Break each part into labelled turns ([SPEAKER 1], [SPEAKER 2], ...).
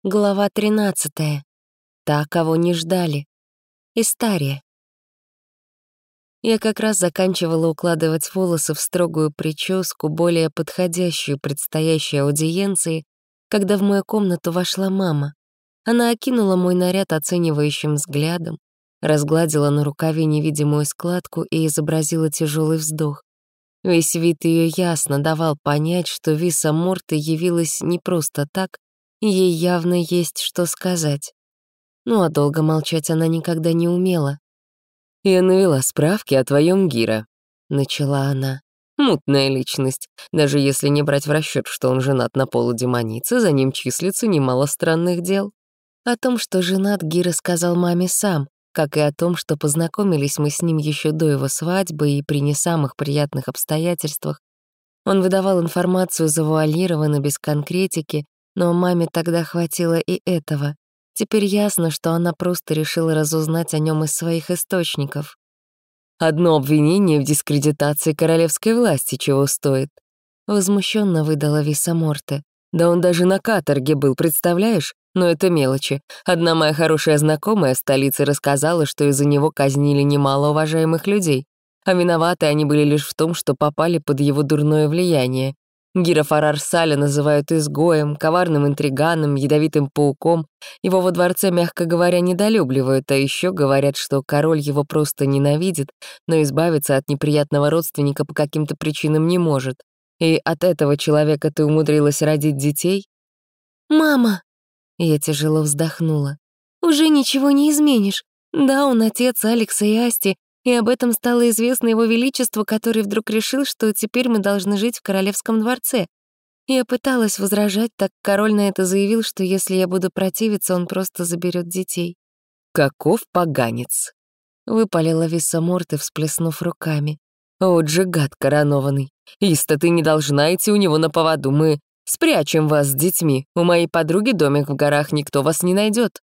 [SPEAKER 1] Глава 13. Та, кого не ждали. Истария. Я как раз заканчивала укладывать волосы в строгую прическу, более подходящую предстоящей аудиенции, когда в мою комнату вошла мама. Она окинула мой наряд оценивающим взглядом, разгладила на рукаве невидимую складку и изобразила тяжелый вздох. Весь вид ее ясно давал понять, что Виса Морте явилась не просто так, и ей явно есть что сказать. Ну а долго молчать она никогда не умела.
[SPEAKER 2] «Я навела справки о твоем Гиро», — начала она. «Мутная личность. Даже если не брать в расчет, что он женат на полудемонице, за ним числится немало странных дел».
[SPEAKER 1] О том, что женат, Гиро сказал маме сам, как и о том, что познакомились мы с ним еще до его свадьбы и при не самых приятных обстоятельствах. Он выдавал информацию завуалированно, без конкретики, но маме тогда хватило и этого. Теперь ясно, что она просто решила разузнать о нем из своих источников.
[SPEAKER 2] «Одно обвинение в дискредитации королевской власти чего стоит?»
[SPEAKER 1] Возмущенно выдала Виса Морте.
[SPEAKER 2] «Да он даже на каторге был, представляешь? Но это мелочи. Одна моя хорошая знакомая в столице рассказала, что из-за него казнили немало уважаемых людей, а виноваты они были лишь в том, что попали под его дурное влияние. Гиро Фарар Саля называют изгоем, коварным интриганом, ядовитым пауком. Его во дворце, мягко говоря, недолюбливают, а еще говорят, что король его просто ненавидит, но избавиться от неприятного родственника по каким-то причинам не может. И от этого человека ты умудрилась родить детей?»
[SPEAKER 1] «Мама!» Я тяжело вздохнула. «Уже ничего не изменишь. Да, он отец Алекса и Асти, и об этом стало известно его величеству, который вдруг решил, что теперь мы должны жить в королевском дворце. Я пыталась возражать, так король на это заявил, что если я буду противиться, он просто заберет детей».
[SPEAKER 2] «Каков поганец!»
[SPEAKER 1] — выпалила Виса Морте, всплеснув руками.
[SPEAKER 2] «Вот же гад коронованный! Иста, ты не должна идти у него на поводу, мы спрячем вас с детьми. У моей подруги домик в горах, никто вас не найдет.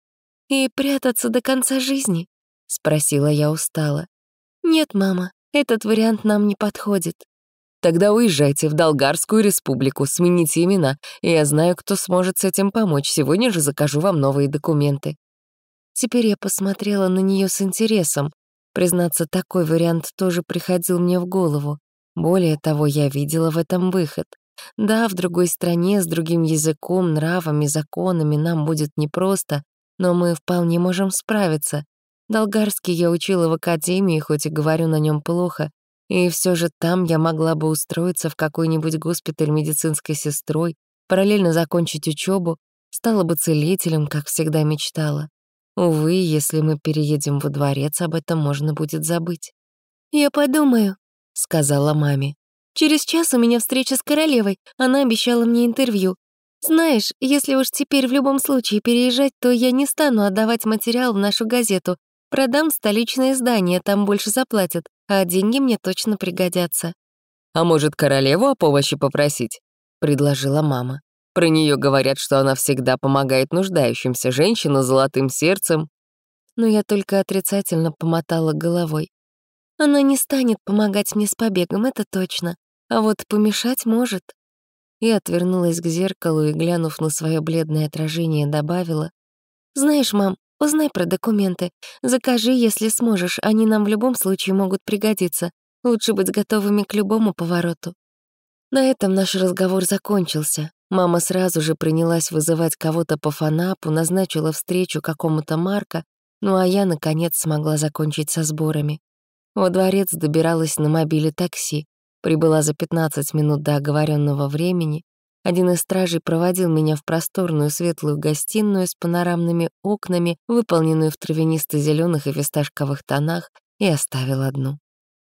[SPEAKER 1] «И прятаться до конца жизни?» — спросила я устало. «Нет, мама, этот вариант нам не подходит».
[SPEAKER 2] «Тогда уезжайте в Долгарскую республику, смените имена, и я знаю, кто сможет с этим помочь. Сегодня же закажу вам новые документы».
[SPEAKER 1] Теперь я посмотрела на нее с интересом. Признаться, такой вариант тоже приходил мне в голову. Более того, я видела в этом выход. Да, в другой стране, с другим языком, нравами, законами нам будет непросто, но мы вполне можем справиться. Долгарский я учила в академии, хоть и говорю на нем плохо, и все же там я могла бы устроиться в какой-нибудь госпиталь медицинской сестрой, параллельно закончить учебу, стала бы целителем, как всегда мечтала. Увы, если мы переедем во дворец, об этом можно будет забыть. «Я подумаю», — сказала маме. «Через час у меня встреча с королевой, она обещала мне интервью. Знаешь, если уж теперь в любом случае переезжать, то я не стану отдавать материал в нашу газету. Продам столичное издание, там больше заплатят, а деньги мне точно пригодятся».
[SPEAKER 2] «А может, королеву о помощи попросить?» — предложила мама. «Про нее говорят, что она всегда помогает нуждающимся, женщина с золотым сердцем».
[SPEAKER 1] Но я только отрицательно помотала головой. Она не станет помогать мне с побегом, это точно, а вот помешать может. И отвернулась к зеркалу и, глянув на свое бледное отражение, добавила: «Знаешь, мам, узнай про документы. Закажи, если сможешь, они нам в любом случае могут пригодиться. Лучше быть готовыми к любому повороту». На этом наш разговор закончился. Мама сразу же принялась вызывать кого-то по фанапу, назначила встречу какому-то Марка, ну а я, наконец, смогла закончить со сборами. Во дворец добиралась на мобиле такси. Прибыла за 15 минут до оговоренного времени. Один из стражей проводил меня в просторную светлую гостиную с панорамными окнами, выполненную в травянисто-зелёных и фисташковых тонах, и оставил одну.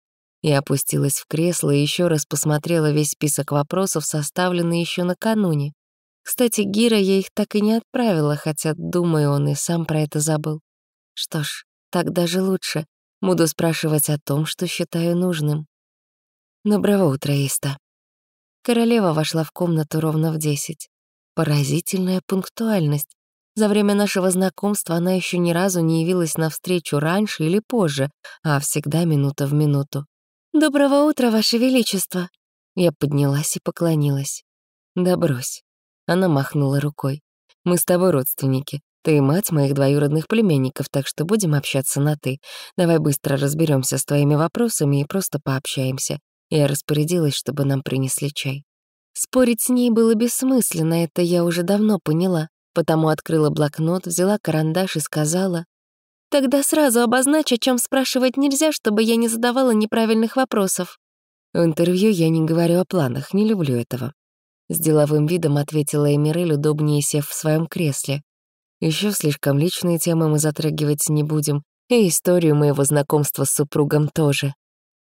[SPEAKER 1] Я опустилась в кресло и еще раз посмотрела весь список вопросов, составленный еще накануне. Кстати, Гиро я их так и не отправила, хотя, думаю, он и сам про это забыл. Что ж, так даже лучше. Буду спрашивать о том, что считаю нужным. «Доброго утра, Иста». Королева вошла в комнату ровно в 10. Поразительная пунктуальность. За время нашего знакомства она еще ни разу не явилась навстречу раньше или позже, а всегда минута в минуту. «Доброго утра, Ваше Величество!» Я поднялась и поклонилась. «Да брось». Она махнула рукой.
[SPEAKER 2] Мы с тобой родственники. Ты мать моих двоюродных племянников, так что будем общаться на «ты». Давай быстро разберемся с твоими вопросами и просто пообщаемся». Я распорядилась, чтобы нам принесли чай.
[SPEAKER 1] Спорить с ней было бессмысленно, это я уже давно поняла, потому открыла блокнот, взяла карандаш и сказала: «Тогда сразу обозначь, о чем спрашивать нельзя, чтобы я не задавала неправильных вопросов».
[SPEAKER 2] В интервью я не говорю о планах, не люблю этого. С деловым видом ответила Эмирель, удобнее сев в своем кресле. Еще слишком личные темы мы затрагивать не будем, и историю моего знакомства с супругом тоже.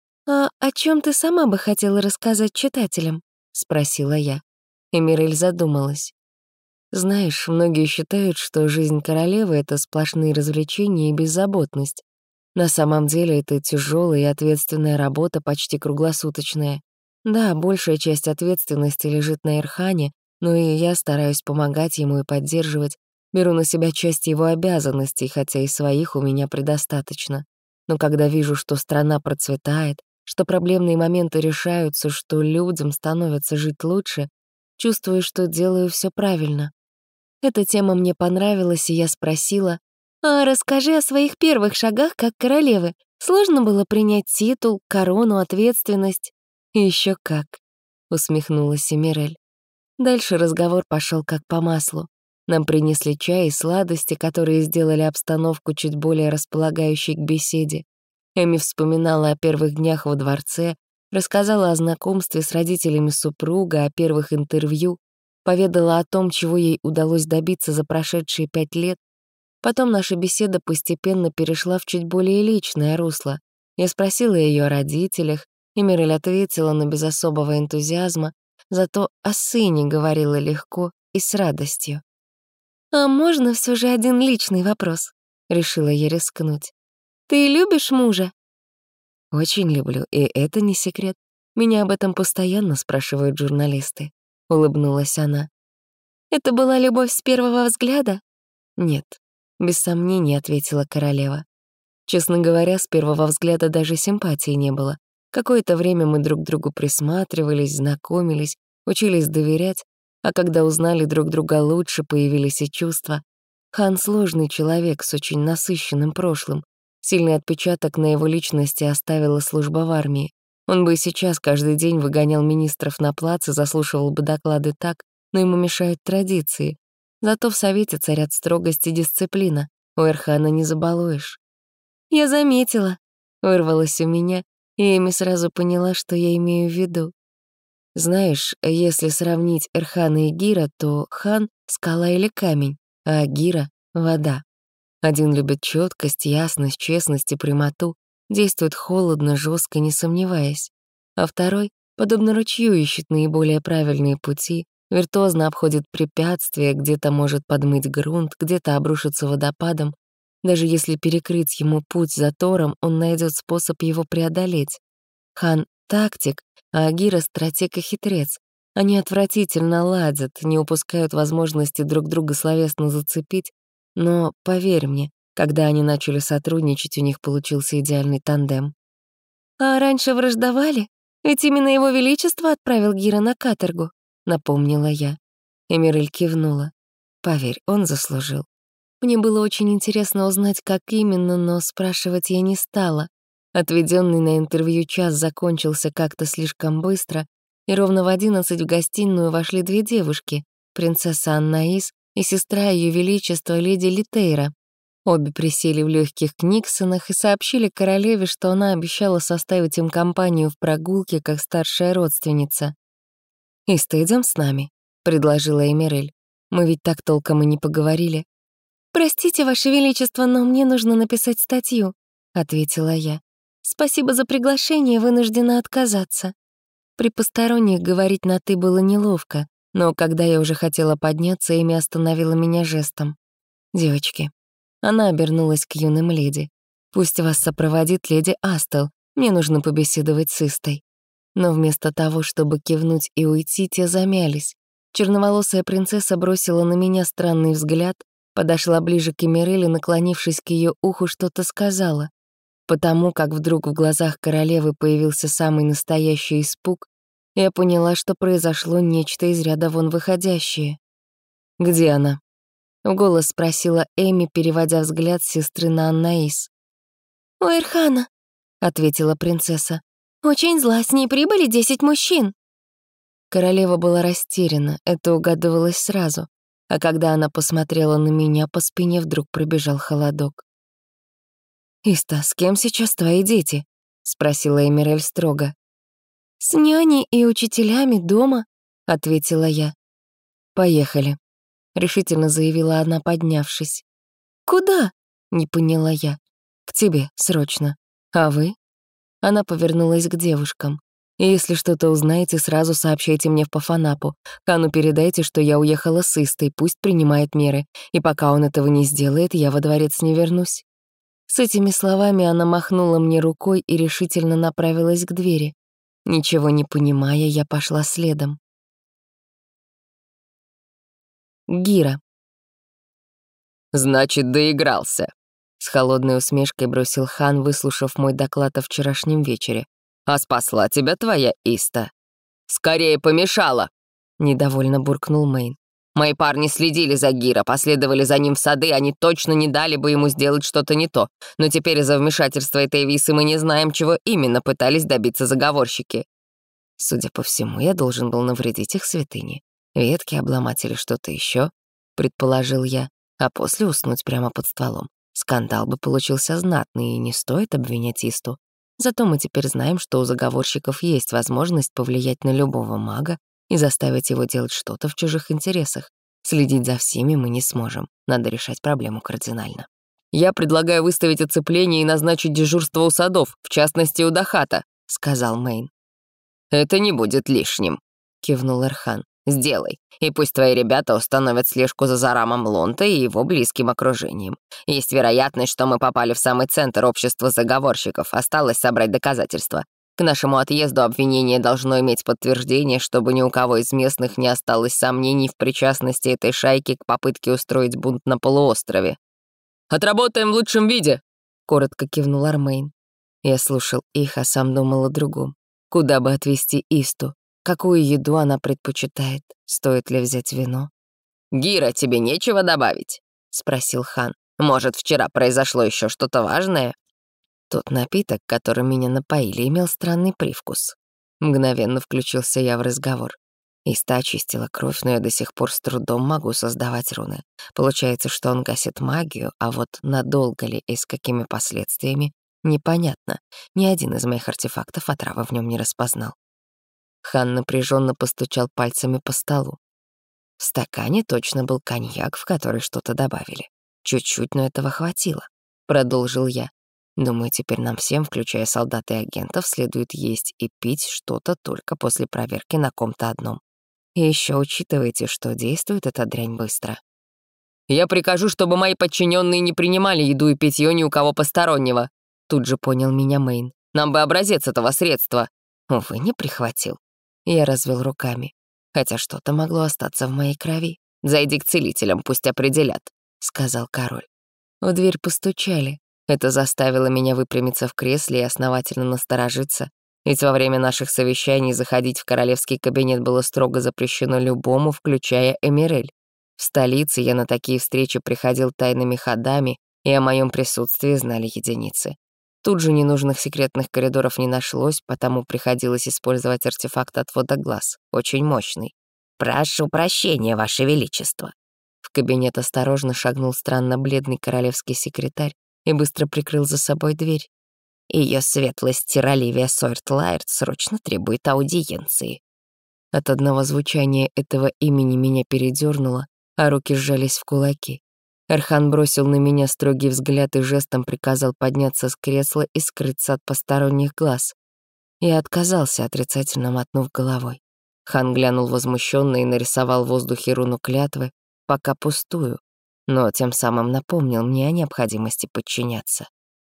[SPEAKER 1] «А о чем ты сама бы хотела рассказать читателям?» — спросила я.
[SPEAKER 2] Эмирель задумалась. Знаешь, многие считают, что жизнь королевы — это сплошные развлечения и беззаботность. На самом деле это тяжелая и ответственная работа, почти круглосуточная. Да, большая часть ответственности лежит на Эрхане, но и я стараюсь помогать ему и поддерживать. Беру на себя часть его обязанностей, хотя и своих у меня предостаточно. Но когда вижу, что страна процветает, что проблемные моменты решаются, что людям становится жить лучше, чувствую, что делаю все правильно.
[SPEAKER 1] Эта тема мне понравилась, и я спросила: «А расскажи о своих первых шагах как королевы. Сложно было принять титул, корону, ответственность?»
[SPEAKER 2] «Еще как», — усмехнулась Эмирель. Дальше разговор пошел как по маслу. Нам принесли чай и сладости, которые сделали обстановку чуть более располагающей к беседе. Эми вспоминала о первых днях во дворце, рассказала о знакомстве с родителями супруга, о первых интервью, поведала о том, чего ей удалось добиться за прошедшие 5 лет. Потом наша беседа постепенно перешла в чуть более личное русло. Я спросила ее о родителях, и Мирель ответила, но без особого энтузиазма, зато о сыне говорила легко и с радостью.
[SPEAKER 1] «А можно все же один личный вопрос?» — решила я рискнуть. «Ты любишь мужа?»
[SPEAKER 2] «Очень люблю, и это не секрет. Меня об этом постоянно спрашивают журналисты», — улыбнулась она.
[SPEAKER 1] «Это была любовь с первого взгляда?»
[SPEAKER 2] «Нет», — без сомнений ответила королева. Честно говоря, с первого взгляда даже симпатии не было. Какое-то время мы друг к другу присматривались, знакомились, учились доверять, а когда узнали друг друга лучше, появились и чувства. Хан — сложный человек с очень насыщенным прошлым. Сильный отпечаток на его личности оставила служба в армии. Он бы и сейчас каждый день выгонял министров на плац и заслушивал бы доклады так, но ему мешают традиции. Зато в Совете царят строгость и дисциплина. У Эрхана не забалуешь.
[SPEAKER 1] «Я заметила»,
[SPEAKER 2] — вырвалось у меня, и Эми сразу поняла, что я имею в виду. Знаешь, если сравнить Эрхана и Гира, то Хан — скала или камень, а Гира — вода. Один любит четкость, ясность, честность и прямоту, действует холодно, жестко, не сомневаясь. А второй, подобно ручью, ищет наиболее правильные пути, виртуозно обходит препятствия, где-то может подмыть грунт, где-то обрушиться водопадом. Даже если перекрыть ему путь затором, он найдет способ его преодолеть. Хан — тактик, а Агира — стратег и хитрец. Они отвратительно ладят, не упускают возможности друг друга словесно зацепить, но, поверь мне, когда они начали сотрудничать, у них получился идеальный тандем.
[SPEAKER 1] «А раньше враждовали? Ведь именно его величество отправил Гира на каторгу», — напомнила я.
[SPEAKER 2] Эмирель кивнула. Поверь, он заслужил.
[SPEAKER 1] Мне было очень интересно узнать, как именно, но спрашивать я не стала.
[SPEAKER 2] Отведенный на интервью час закончился как-то слишком быстро, и ровно в 11 в гостиную вошли 2 девушки — принцесса Аннаис и сестра Ее Величества леди Литейра. Обе присели в легких книгсонах и сообщили королеве, что она обещала составить им компанию в прогулке как старшая родственница. «И ты идём с нами», — предложила Эмирель. «Мы ведь так толком и не поговорили».
[SPEAKER 1] «Простите, Ваше Величество, но мне нужно написать статью», — ответила я. «Спасибо за приглашение, вынуждена отказаться».
[SPEAKER 2] При посторонних говорить на «ты» было неловко, но когда я уже хотела подняться, Эми остановила меня жестом. «Девочки». Она обернулась к юным леди. «Пусть вас сопроводит леди Астел, мне нужно побеседовать с Истой». Но вместо того, чтобы кивнуть и уйти, те замялись. Черноволосая принцесса бросила на меня странный взгляд, подошла ближе к Эмирель и, наклонившись к ее уху, что-то сказала. Потому как вдруг в глазах королевы появился самый настоящий испуг, я поняла, что произошло нечто из ряда вон выходящее. «Где она?»
[SPEAKER 1] — в голос спросила Эми, переводя взгляд сестры на Аннаис. «У Эрхана», — ответила принцесса. «Очень зла, с ней прибыли 10 мужчин». Королева была растеряна, это угадывалось сразу. А когда она посмотрела на меня, по спине вдруг пробежал холодок. «Иста, с кем сейчас твои дети?» — спросила Эмирель строго. «С няней и учителями дома», — ответила я. «Поехали», — решительно заявила она, поднявшись. «Куда?» — не поняла я. «К тебе, срочно. А вы?» Она повернулась к девушкам. «Если что-то узнаете, сразу сообщайте мне в Пафанапу. Кану передайте, что я уехала с Истой, пусть принимает меры. И пока он этого не сделает, я во дворец не вернусь». С этими словами она махнула мне рукой и решительно направилась к двери. Ничего не понимая, я пошла следом. Гира.
[SPEAKER 2] «Значит, доигрался», — с холодной усмешкой бросил хан, выслушав мой доклад о вчерашнем вечере. «А спасла тебя твоя Иста». «Скорее помешала», — недовольно буркнул Мэйн. «Мои парни следили за Гира, последовали за ним в сады, они точно не дали бы ему сделать что-то не то. Но теперь из-за вмешательства этой висы мы не знаем, чего именно пытались добиться заговорщики».
[SPEAKER 1] Судя по всему, я должен был навредить их святыне. Ветки обломать или что-то еще, предположил я, а после уснуть прямо под стволом. Скандал бы получился знатный, и не стоит обвинять Исту. Зато мы теперь знаем, что у заговорщиков есть возможность повлиять на любого мага и заставить его делать что-то в чужих интересах. Следить за всеми мы не сможем. Надо решать проблему кардинально.
[SPEAKER 2] «Я предлагаю выставить оцепление и назначить дежурство у садов, в частности, у Дахата», — сказал Мэйн. «Это не будет лишним», — кивнул Эрхан. «Сделай, и пусть твои ребята установят слежку за Зарамом Лонта и его близким окружением. Есть вероятность, что мы попали в самый центр общества заговорщиков, осталось собрать доказательства. К нашему отъезду обвинение должно иметь подтверждение, чтобы ни у кого из местных не осталось сомнений в причастности этой шайки к попытке устроить бунт на полуострове». «Отработаем в лучшем виде», — коротко кивнул Армейн.
[SPEAKER 1] Я слушал их, а сам думал о другом. Куда бы отвезти Исту? Какую еду она предпочитает? Стоит ли взять вино?
[SPEAKER 2] «Гира, тебе нечего добавить?» — спросил хан. «Может, вчера произошло еще что-то важное?»
[SPEAKER 1] Тот напиток, которым меня напоили, имел странный привкус. Мгновенно включился я в разговор. Иста очистила кровь, но я до сих пор с трудом могу создавать руны. Получается, что он гасит магию, а вот надолго ли и с какими последствиями — непонятно. Ни один из моих артефактов отравы в нем не распознал. Хан напряженно постучал пальцами по столу. В стакане точно был коньяк, в который что-то добавили. Чуть-чуть, но этого хватило. Продолжил я. Думаю, теперь нам всем, включая солдат и агентов, следует есть и пить что-то только после проверки на ком-то одном. И еще учитывайте, что действует эта дрянь быстро.
[SPEAKER 2] «Я прикажу, чтобы мои подчиненные не принимали еду и питье ни у кого постороннего», тут же понял меня Мэйн. «Нам бы образец этого средства».
[SPEAKER 1] Увы, не прихватил. Я развел руками. Хотя что-то могло остаться в моей крови.
[SPEAKER 2] «Зайди к целителям, пусть определят», — сказал король.
[SPEAKER 1] В дверь постучали. Это заставило меня выпрямиться в кресле и основательно насторожиться, ведь во время наших совещаний заходить в королевский кабинет было строго запрещено любому, включая Эмирель. В столице я на такие встречи приходил тайными ходами, и о моем присутствии знали единицы. Тут же ненужных секретных коридоров не нашлось, потому приходилось использовать артефакт отвода глаз, очень мощный.
[SPEAKER 3] «Прошу прощения, Ваше Величество».
[SPEAKER 1] В кабинет осторожно шагнул странно бледный королевский секретарь и быстро прикрыл за собой дверь.
[SPEAKER 3] Ее светлость Тираливия Сойрт-Лаэрт срочно требует аудиенции.
[SPEAKER 1] От одного звучания этого имени меня передернуло, а руки сжались в кулаки. Эрхан бросил на меня строгий взгляд и жестом приказал подняться с кресла и скрыться от посторонних глаз. Я отказался, отрицательно мотнув головой. Хан глянул возмущенно и нарисовал в воздухе руну клятвы, пока пустую, но тем самым напомнил мне о необходимости подчиняться.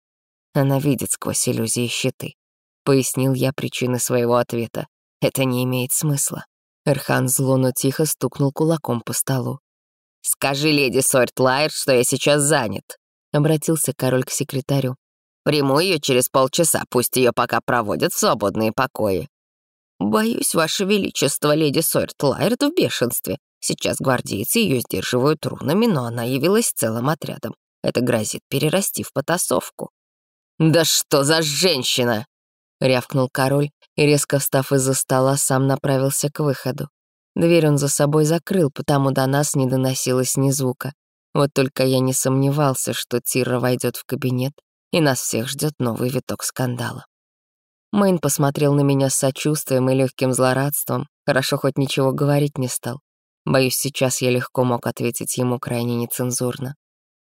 [SPEAKER 1] Она видит сквозь иллюзии щиты. Пояснил я причины своего ответа. Это не имеет смысла. Эрхан зло, но тихо стукнул кулаком по столу.
[SPEAKER 2] «Скажи леди Сойрт-Лаэрт, что я сейчас занят», — обратился король к секретарю. «Приму ее через полчаса, пусть ее пока проводят в свободные покои». «Боюсь, Ваше Величество, леди Сойрт-Лаэрт в бешенстве.
[SPEAKER 3] Сейчас гвардейцы ее сдерживают рунами, но она явилась целым отрядом. Это грозит перерасти в потасовку».
[SPEAKER 2] «Да что за женщина!» — рявкнул король и, резко встав из-за стола, сам направился к выходу. Дверь он за собой закрыл, потому до нас не доносилось ни звука. Вот только я не сомневался, что Тира войдет в кабинет, и нас всех ждет новый виток скандала. Мэйн посмотрел на меня с сочувствием и легким злорадством, хорошо хоть ничего говорить не стал. Боюсь, сейчас я легко мог ответить ему крайне нецензурно.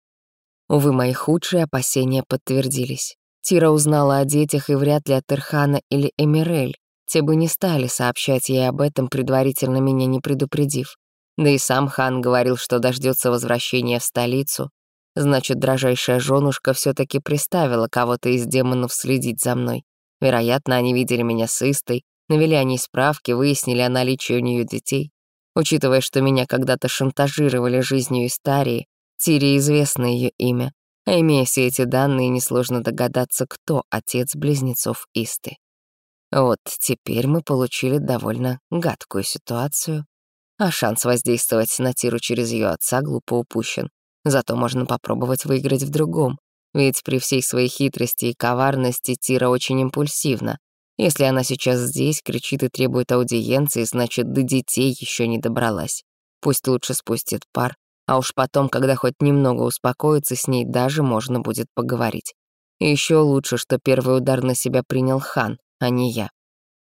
[SPEAKER 2] Увы, мои худшие опасения подтвердились. Тира узнала о детях и вряд ли от Ирхана или Эмирель. Те бы не стали сообщать ей об этом, предварительно меня не предупредив. Да и сам хан говорил, что дождется возвращения в столицу. Значит, дрожайшая женушка все-таки приставила кого-то из демонов следить за мной. Вероятно, они видели меня с Истой, навели о ней справки, выяснили о наличии у нее детей. Учитывая, что меня когда-то шантажировали жизнью Истарии, Тире известно ее имя, а имея все эти данные, несложно догадаться, кто отец близнецов Исты. Вот теперь мы получили довольно гадкую ситуацию, а шанс воздействовать на Тиру через ее отца глупо упущен. Зато можно попробовать выиграть в другом, ведь при всей своей хитрости и коварности Тира очень импульсивна. Если она сейчас здесь, кричит и требует аудиенции, значит, до детей еще не добралась. Пусть лучше спустит пар, а уж потом, когда хоть немного успокоится, с ней даже можно будет поговорить. И еще лучше, что первый удар на себя принял хан, а не я.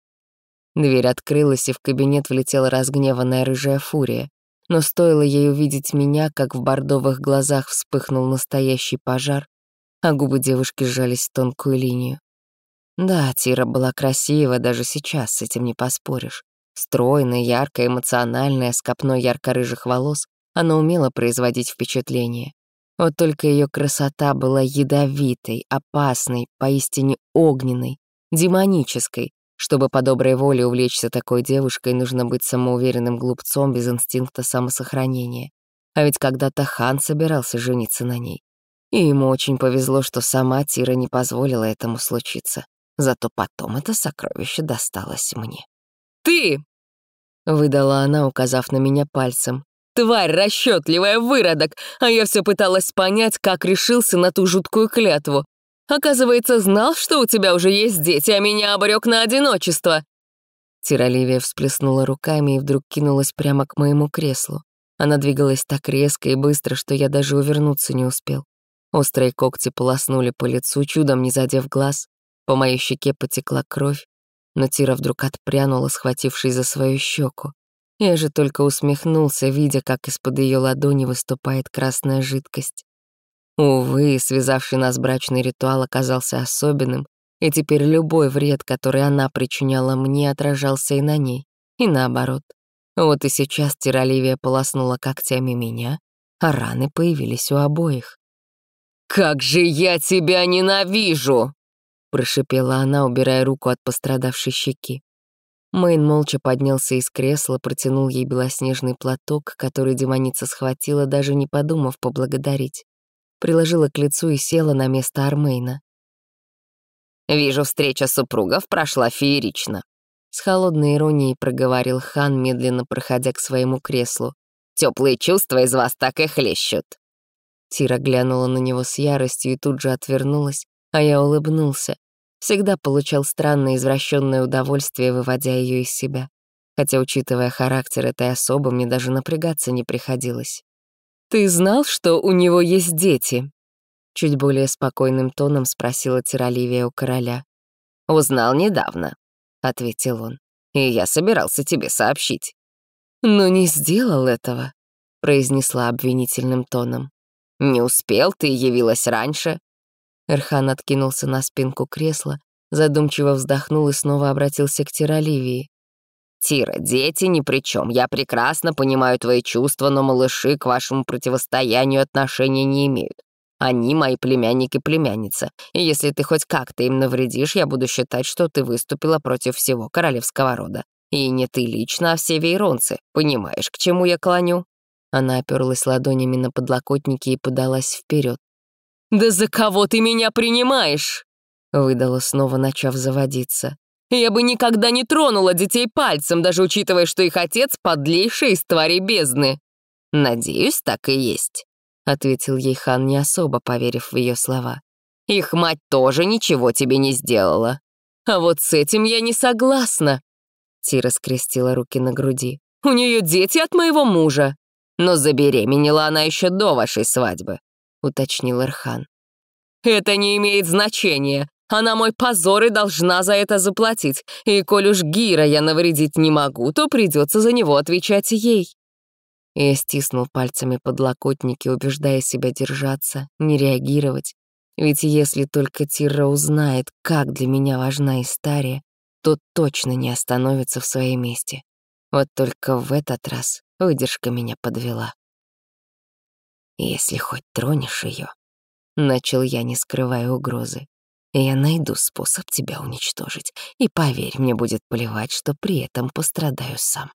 [SPEAKER 2] Дверь открылась, и в кабинет влетела разгневанная рыжая фурия. Но стоило ей увидеть меня, как в бордовых глазах вспыхнул настоящий пожар, а губы девушки сжались в тонкую линию. Да, Тира была красива даже сейчас, с этим не поспоришь. Стройная, яркая, эмоциональная, с копной ярко-рыжих волос, она умела производить впечатление. Вот только ее красота была ядовитой, опасной, поистине огненной, демонической. Чтобы по доброй воле увлечься такой девушкой, нужно быть самоуверенным глупцом без инстинкта самосохранения. А ведь когда-то хан собирался жениться на ней. И ему очень повезло, что сама Тира не позволила этому случиться. Зато потом это сокровище досталось мне. «Ты!» — выдала она, указав на меня пальцем. «Тварь расчетливая, выродок! А я все пыталась понять, как решился на ту жуткую клятву. Оказывается, знал, что у тебя уже есть дети, а меня обрек на одиночество». Тира всплеснула руками и вдруг кинулась прямо к моему креслу. Она двигалась так резко и быстро, что я даже увернуться не успел. Острые когти полоснули по лицу, чудом не задев глаз. По моей щеке потекла кровь, но Тира вдруг отпрянула, схватившись за свою щеку. Я же только усмехнулся, видя, как из-под ее ладони выступает красная жидкость. Увы, связавший нас брачный ритуал оказался особенным, и теперь любой вред, который она причиняла мне, отражался и на ней, и наоборот. Вот и сейчас Тира полоснула когтями меня, а раны появились у обоих. «Как же я тебя ненавижу!» — прошипела она, убирая руку от пострадавшей щеки. Мэйн молча поднялся из кресла, протянул ей белоснежный платок, который демоница схватила, даже не подумав поблагодарить. Приложила к лицу и села на место Армейна.
[SPEAKER 3] «Вижу, встреча супругов прошла феерично»,
[SPEAKER 2] — с холодной иронией проговорил хан, медленно проходя к своему креслу.
[SPEAKER 3] «Теплые чувства из вас так и хлещут».
[SPEAKER 2] Тира глянула на него с яростью и тут же отвернулась, а я улыбнулся. Всегда получал странное извращенное удовольствие, выводя ее из себя. Хотя, учитывая характер этой особы, мне даже напрягаться не приходилось. «Ты знал, что у него есть дети?» Чуть более спокойным тоном спросила Тира у короля.
[SPEAKER 3] «Узнал недавно», — ответил он. «И я собирался тебе сообщить».
[SPEAKER 2] «Но не сделал этого», — произнесла обвинительным тоном.
[SPEAKER 3] «Не успел, ты явилась раньше».
[SPEAKER 2] Эрхан откинулся на спинку кресла, задумчиво вздохнул и снова обратился к Тира.
[SPEAKER 3] «Тира, дети ни при чем. Я прекрасно понимаю твои чувства, но малыши к вашему противостоянию отношения не имеют. Они мои племянник и племянница, и если ты хоть как-то им навредишь, я буду считать, что ты выступила против всего королевского рода. И не ты лично, а все вейронцы. Понимаешь, к чему я клоню?»
[SPEAKER 2] Она оперлась ладонями на подлокотники и подалась вперед. «Да за кого ты меня принимаешь?» — выдала снова, начав заводиться. Я бы никогда не тронула детей пальцем, даже учитывая, что их отец — подлейший из тварей бездны».
[SPEAKER 3] «Надеюсь, так и есть», — ответил ей хан, не особо поверив в ее слова. «Их мать тоже ничего тебе не сделала».
[SPEAKER 2] «А вот с этим я не согласна», — Тира скрестила руки на груди. «У нее дети от моего мужа».
[SPEAKER 3] «Но забеременела она еще до вашей свадьбы», — уточнил Эрхан.
[SPEAKER 2] «Это не имеет значения. Она мой позор и должна за это заплатить. И коль уж Гира я навредить не могу, то придется за него отвечать ей».
[SPEAKER 1] Я стиснул пальцами подлокотники, убеждая себя держаться, не реагировать. Ведь если только Тирра узнает, как для меня важна Истария, то точно не остановится в своем месте. Вот только в этот раз выдержка меня подвела. «Если хоть тронешь ее, начал я, не скрывая угрозы, я найду способ тебя уничтожить, и поверь, мне будет плевать, что при этом пострадаю сам».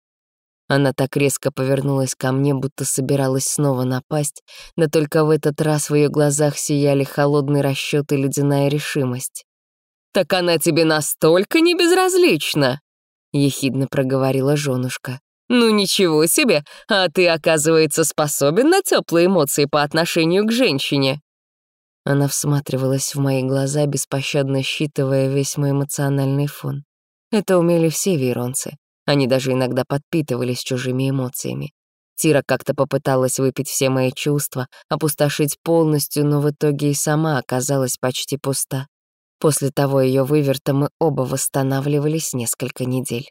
[SPEAKER 1] Она так резко повернулась ко мне, будто собиралась снова напасть, да только в этот раз в ее глазах сияли холодный расчет и ледяная решимость.
[SPEAKER 2] «Так она тебе настолько не безразлична?»
[SPEAKER 1] — ехидно проговорила женушка.
[SPEAKER 2] «Ну ничего себе, а ты, оказывается, способен на теплые эмоции по отношению к женщине».
[SPEAKER 1] Она всматривалась в мои глаза, беспощадно считывая весь мой эмоциональный фон. Это умели все вейронцы. Они даже иногда подпитывались чужими эмоциями. Тира как-то попыталась выпить все мои чувства, опустошить полностью, но в итоге и сама оказалась почти пуста. После того ее выверта мы оба восстанавливались несколько недель.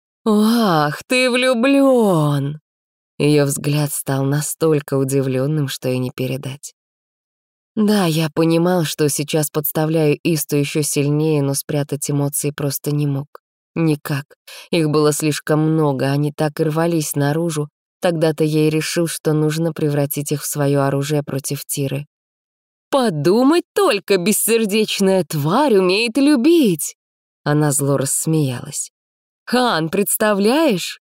[SPEAKER 2] «Ах, ты влюблён!»
[SPEAKER 1] Ее взгляд стал настолько удивленным, что и не передать. Да, я понимал, что сейчас подставляю Исту еще сильнее, но спрятать эмоции просто не мог. Никак. Их было слишком много, они так и рвались наружу. Тогда-то я и решил, что нужно превратить их в свое оружие против Тиры.
[SPEAKER 2] «Подумать только, бессердечная тварь умеет любить!»
[SPEAKER 1] Она зло рассмеялась.
[SPEAKER 2] «Хан, представляешь?»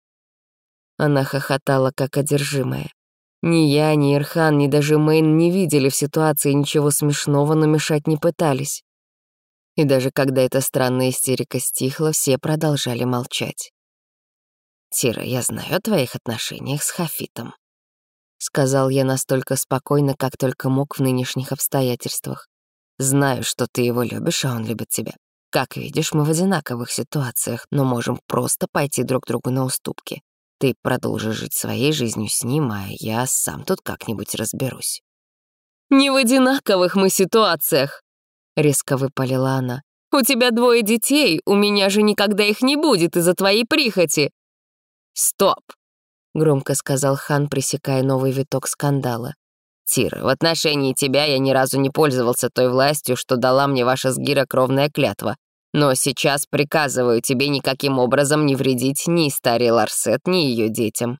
[SPEAKER 1] Она хохотала, как одержимая. Ни я, ни Ирхан, ни даже Мэйн не видели в ситуации ничего смешного, но мешать не пытались. И даже когда эта странная истерика стихла, все продолжали молчать. «Тира, я знаю о твоих отношениях с Хафитом», — сказал я настолько спокойно, как только мог в нынешних обстоятельствах. «Знаю, что ты его любишь, а он любит тебя. Как видишь, мы в одинаковых ситуациях, но можем просто пойти друг другу на уступки. Ты продолжишь жить своей жизнью с ним, а я сам тут как-нибудь разберусь».
[SPEAKER 2] «Не в одинаковых мы ситуациях», — резко выпалила она. «У тебя 2 детей, у меня же никогда их не будет из-за твоей прихоти».
[SPEAKER 3] «Стоп!»
[SPEAKER 1] — громко сказал хан, пресекая новый виток скандала.
[SPEAKER 3] «Тира, в отношении тебя я ни разу не пользовался той властью, что дала мне ваша с Гира кровная клятва. Но сейчас приказываю тебе никаким образом не вредить ни Истарии Ларсет, ни ее детям».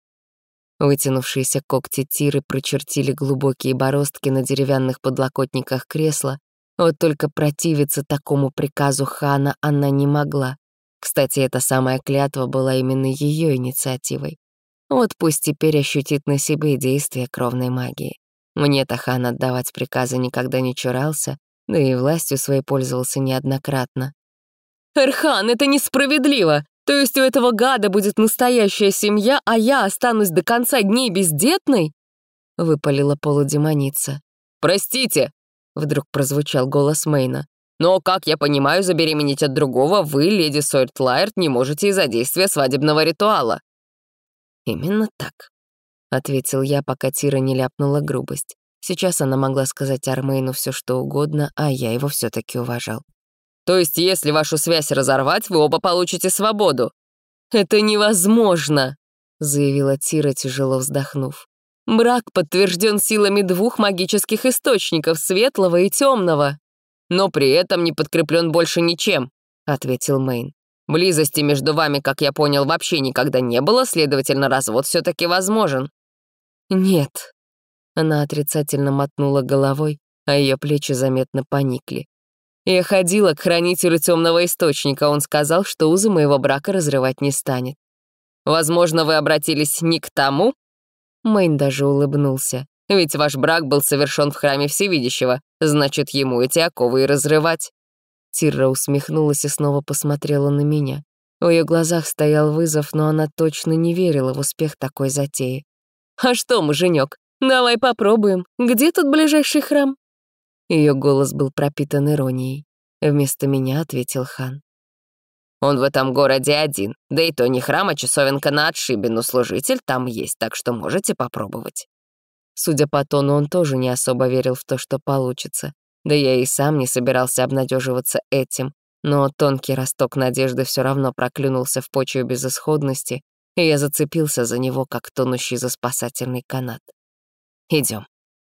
[SPEAKER 1] Вытянувшиеся когти Тиры прочертили глубокие бороздки на деревянных подлокотниках кресла. Вот только противиться такому приказу хана она не могла. Кстати, эта самая клятва была именно ее инициативой. Вот пусть теперь ощутит на себе действие кровной магии. Мне-то хан отдавать приказы никогда не чурался, да и властью своей пользовался неоднократно.
[SPEAKER 2] «Эрхан, это несправедливо! То есть у этого гада будет настоящая семья, а я останусь до конца дней бездетной?»
[SPEAKER 1] — выпалила полудемоница.
[SPEAKER 3] «Простите!» —
[SPEAKER 1] вдруг прозвучал голос Мэйна.
[SPEAKER 3] «Но, как я понимаю, забеременеть от другого вы, леди Сойертлайрд, не можете из-за действия свадебного ритуала».
[SPEAKER 1] «Именно так», — ответил я, пока Тира не ляпнула грубость. Сейчас она могла сказать Армейну все что угодно, а я его все-таки уважал.
[SPEAKER 3] «То есть, если вашу связь разорвать, вы оба получите свободу?»
[SPEAKER 2] «Это невозможно»,
[SPEAKER 1] — заявила Тира, тяжело вздохнув.
[SPEAKER 2] «Брак подтвержден силами 2 магических источников, светлого и темного».
[SPEAKER 3] «Но при этом не подкреплен больше ничем», — ответил Мэйн. «Близости между вами, как я понял, вообще никогда не было, следовательно, развод все-таки возможен».
[SPEAKER 1] «Нет». Она отрицательно мотнула головой, а ее плечи заметно поникли.
[SPEAKER 2] «Я ходила к хранителю темного источника, он сказал, что узы моего брака разрывать не станет».
[SPEAKER 3] «Возможно, вы обратились не к тому?»
[SPEAKER 1] Мэйн даже улыбнулся.
[SPEAKER 3] «Ведь ваш брак был совершен в храме Всевидящего, значит, ему эти оковы и разрывать».
[SPEAKER 2] Тирра усмехнулась и снова посмотрела на меня. В ее глазах стоял вызов, но она точно не верила в успех такой затеи. «А что, муженек, давай попробуем. Где тут ближайший храм?» Ее голос был пропитан иронией. Вместо меня ответил хан.
[SPEAKER 3] Он в этом городе один, да и то не храм, а часовенка на отшибе, но служитель там есть, так что можете попробовать».
[SPEAKER 2] Судя по тону, он тоже не особо верил в то, что получится. Да я и сам не собирался обнадеживаться этим, но тонкий росток надежды все равно проклюнулся в почве безысходности, и я зацепился за него, как тонущий за спасательный канат. Идем.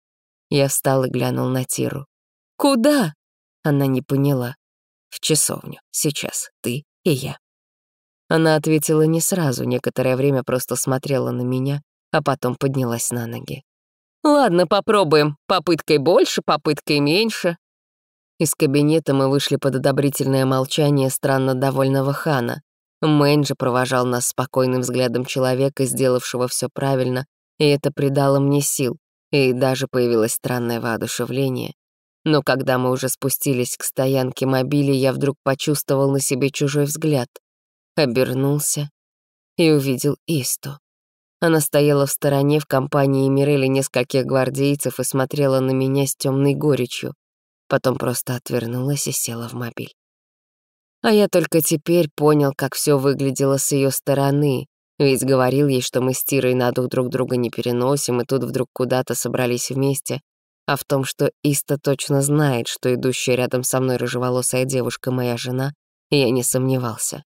[SPEAKER 2] Я встал и глянул на Тиру. «Куда?» Она не поняла. «В часовню. Сейчас. Ты и я». Она ответила не сразу, некоторое время просто смотрела на меня, а потом поднялась на ноги. «Ладно, попробуем. Попыткой больше, попыткой меньше». Из кабинета мы вышли под одобрительное молчание странно довольного хана. Мэнь же провожал нас спокойным взглядом человека, сделавшего все правильно, и это придало мне сил, и даже появилось странное воодушевление. Но когда мы уже спустились к стоянке мобилей, я вдруг почувствовал на себе чужой взгляд, обернулся и увидел Исту. Она стояла в стороне в компании Мирели нескольких гвардейцев и смотрела на меня с темной горечью. Потом просто отвернулась и села в мобиль. А я только теперь понял, как все выглядело с ее стороны, ведь говорил ей, что мы с Тирой на дух друг друга не переносим, и тут вдруг куда-то собрались вместе, а в том, что Иста точно знает, что идущая рядом со мной рыжеволосая девушка моя жена, я не сомневался.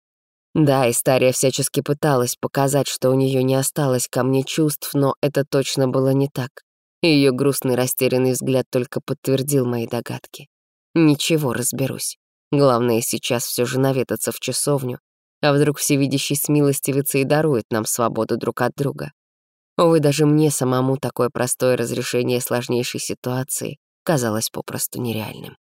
[SPEAKER 2] Да, Истария всячески пыталась показать, что у нее не осталось ко мне чувств, но это точно было не так. Ее грустный растерянный взгляд только подтвердил мои догадки. Ничего, разберусь. Главное сейчас все же наведаться в часовню, а вдруг всевидящий смилостивится и дарует нам свободу друг от друга. Увы, даже мне самому такое простое разрешение сложнейшей ситуации казалось попросту нереальным.